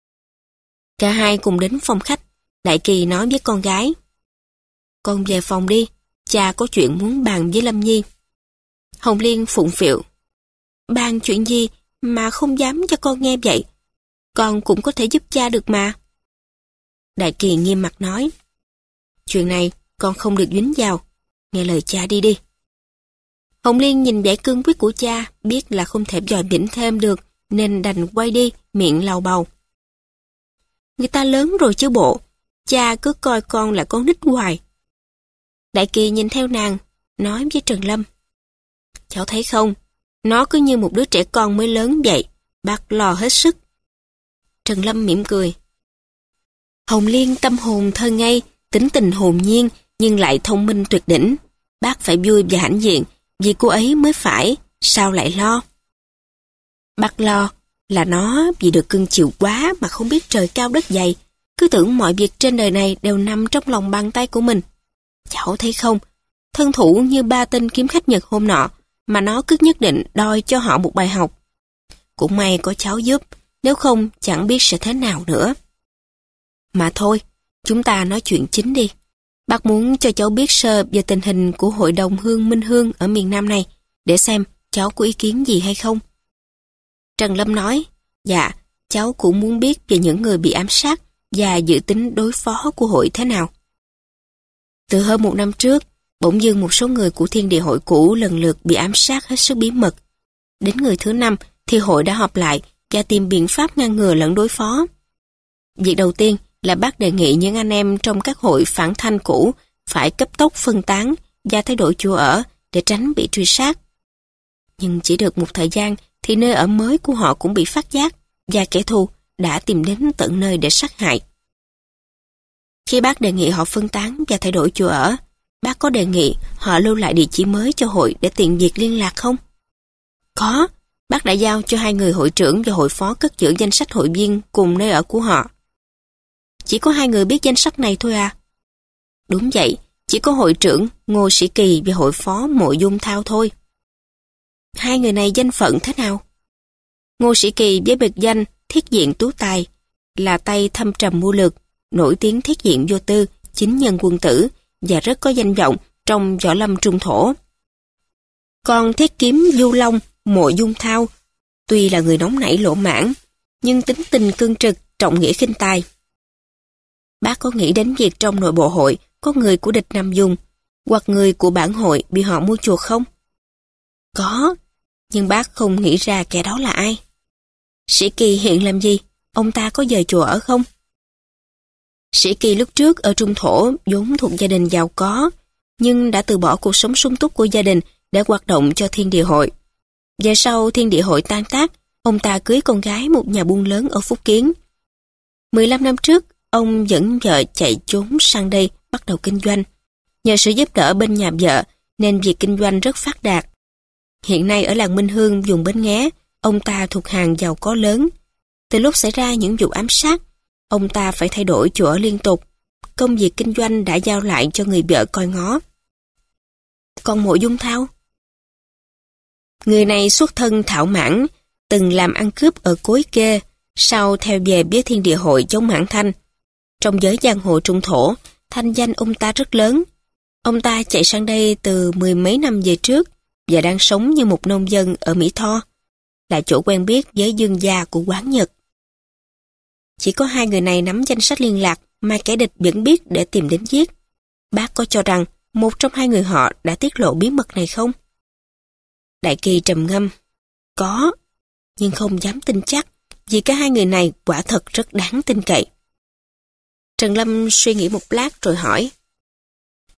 Cả hai cùng đến phòng khách. Đại Kỳ nói với con gái: "Con về phòng đi, cha có chuyện muốn bàn với Lâm Nhi." Hồng Liên phụng phịu: "Bàn chuyện gì mà không dám cho con nghe vậy? Con cũng có thể giúp cha được mà." Đại Kỳ nghiêm mặt nói: "Chuyện này con không được dính vào, nghe lời cha đi đi." Hồng Liên nhìn vẻ cương quyết của cha, biết là không thể dòi bỉnh thêm được, nên đành quay đi, miệng lầu bầu: "Người ta lớn rồi chứ bộ, cha cứ coi con là con nít hoài." Đại Kỳ nhìn theo nàng, nói với Trần Lâm: "Cháu thấy không, nó cứ như một đứa trẻ con mới lớn vậy, bác lo hết sức." Trần Lâm mỉm cười: "Hồng Liên tâm hồn thơ ngây, tính tình hồn nhiên, nhưng lại thông minh tuyệt đỉnh. Bác phải vui và hãnh diện, vì cô ấy mới phải, sao lại lo?" "Bác lo là nó vì được cưng chiều quá mà không biết trời cao đất dày, cứ tưởng mọi việc trên đời này đều nằm trong lòng bàn tay của mình. Cháu thấy không, thân thủ như ba tên kiếm khách Nhật hôm nọ, mà nó cứ nhất định đòi cho họ một bài học. Cũng may có cháu giúp, nếu không chẳng biết sẽ thế nào nữa. Mà thôi, chúng ta nói chuyện chính đi. Bác muốn cho cháu biết sơ về tình hình của hội đồng Hương Minh Hương ở miền Nam này, để xem cháu có ý kiến gì hay không. Trần Lâm nói, dạ, cháu cũng muốn biết về những người bị ám sát và dự tính đối phó của hội thế nào. Từ hơn một năm trước, bỗng dưng một số người của Thiên Địa Hội cũ lần lượt bị ám sát hết sức bí mật. Đến người thứ năm thì hội đã họp lại và tìm biện pháp ngăn ngừa lẫn đối phó. Việc đầu tiên là bác đề nghị những anh em trong các hội phản thanh cũ phải cấp tốc phân tán và thay đổi chỗ ở để tránh bị truy sát. Nhưng chỉ được một thời gian thì nơi ở mới của họ cũng bị phát giác và kẻ thù đã tìm đến tận nơi để sát hại. Khi bác đề nghị họ phân tán và thay đổi chỗ ở, bác có đề nghị họ lưu lại địa chỉ mới cho hội để tiện việc liên lạc không? Có, bác đã giao cho hai người hội trưởng và hội phó cất giữ danh sách hội viên cùng nơi ở của họ. Chỉ có hai người biết danh sách này thôi à? Đúng vậy, chỉ có hội trưởng Ngô Sĩ Kỳ và hội phó Mộ Dung Thao thôi. Hai người này danh phận thế nào? Ngô Sĩ Kỳ với biệt danh Thiết Diện Tú Tài, là tay thâm trầm mưu lược, nổi tiếng thiết diện vô tư, chính nhân quân tử và rất có danh vọng trong võ lâm trung thổ. Còn Thiết Kiếm Du Long Mộ Dung Thao, tuy là người nóng nảy lỗ mãn, nhưng tính tình cương trực, trọng nghĩa khinh tài. Bác có nghĩ đến việc trong nội bộ hội có người của địch Nam Dung hoặc người của bản hội bị họ mua chuộc không? Có, nhưng bác không nghĩ ra kẻ đó là ai. Sĩ Kỳ hiện làm gì? Ông ta có về chùa ở không? Sĩ Kỳ lúc trước ở Trung Thổ vốn thuộc gia đình giàu có, nhưng đã từ bỏ cuộc sống sung túc của gia đình để hoạt động cho Thiên Địa Hội. Về sau Thiên Địa Hội tan tác, ông ta cưới con gái một nhà buôn lớn ở Phúc Kiến. mười lăm năm trước, ông dẫn vợ chạy trốn sang đây bắt đầu kinh doanh. Nhờ sự giúp đỡ bên nhà vợ nên việc kinh doanh rất phát đạt. Hiện nay ở làng Minh Hương vùng Bến Nghé, ông ta thuộc hàng giàu có lớn. Từ lúc xảy ra những vụ ám sát, ông ta phải thay đổi chỗ ở liên tục. Công việc kinh doanh đã giao lại cho người vợ coi ngó. Còn Mộ Dung Thao? Người này xuất thân thạo mãn, từng làm ăn cướp ở Cối Kê, sau theo về với Thiên Địa Hội chống Mãn Thanh. Trong giới giang hồ Trung Thổ, thanh danh ông ta rất lớn. Ông ta chạy sang đây từ mười mấy năm về trước và đang sống như một nông dân ở Mỹ Tho, là chỗ quen biết với dương gia của Quán Nhật. Chỉ có hai người này nắm danh sách liên lạc mà kẻ địch vẫn biết để tìm đến giết. Bác có cho rằng một trong hai người họ đã tiết lộ bí mật này không? Đại Kỳ trầm ngâm. Có, nhưng không dám tin chắc, vì cả hai người này quả thật rất đáng tin cậy. Trần Lâm suy nghĩ một lát rồi hỏi.